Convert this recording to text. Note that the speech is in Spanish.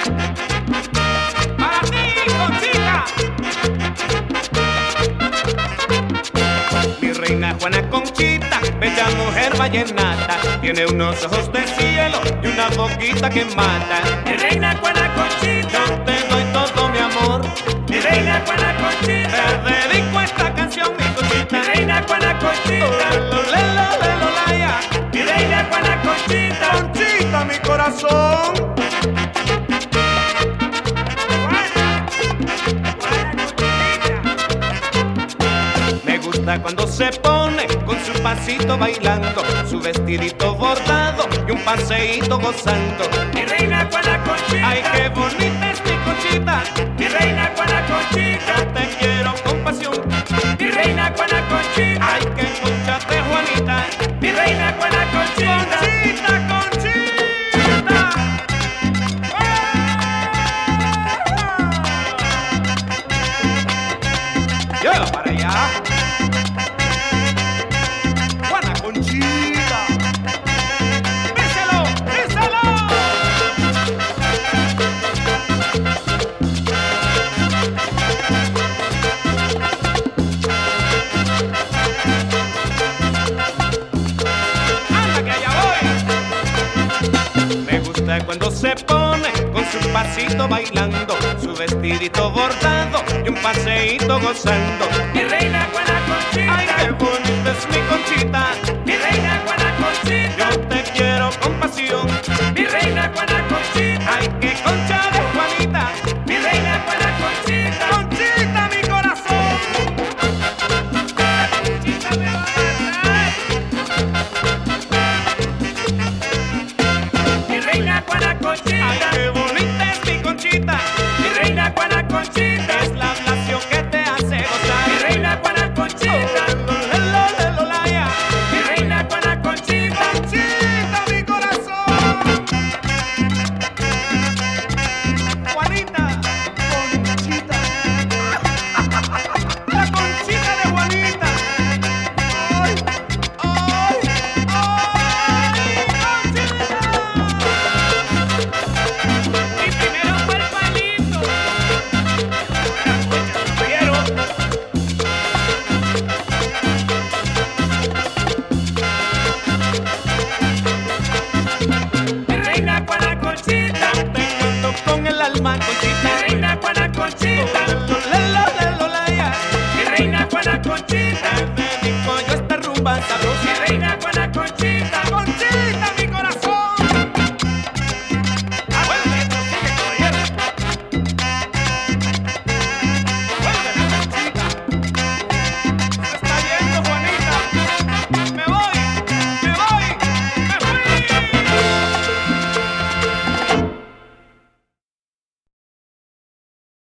Para ti, Conchita. Mi reina Juana Conchita, bella mujer vallenata, tiene unos ojos de cielo y una boquita que mata. Mi reina Juana Conchita, Yo te doy todo mi amor. mi reina Juana Conchita, Te dedico esta canción, mi Conchita. mi reina Juana Conchita, Lolololololaya. mi reina Juana Conchita. Conchita, mi corazón. Me gusta cuando se pone con su pasito bailando, su vestidito bordado y un paseíto gozando. Mi reina Juana Conchita, Ay, qué bonita es mi Conchita. mi reina Juana Conchita, Yo te quiero con pasión. mi reina Juana Conchita, Ay, que conchate, Juanita. mi reina Juana Conchita. Conchita, Conchita. Llévala para allá. Juana Conchita. ¡Díselo! ¡Díselo! ¡Anda que allá voy! Me gusta cuando se pone con su pasito bailando, su vestidito bordado y un paseíto gozando. Mi reina Juana Conchita, Ay, qué bonita es mi Conchita. mi reina Juana Conchita, Yo te quiero con pasión. mi reina Juana Conchita, Ay, qué concha de Juanita. mi reina Juana Conchita. Conchita, mi corazón. Conchita me va a dar. Mi reina Juana Ay, Conchita, qué bonita es mi Conchita. mi reina Juana Conchita, Es la ablación que te hace mi gozar. reina Juana Conchita, Lololololaya. mi reina Juana Conchita. Conchita, mi corazón. Juanita. Conchita. La Conchita de Juanita. Ay, ay, ay, Conchita. Y primero fue el palito. Caballero. Mi reina Juana Conchita, Te canto con el alma, Conchita.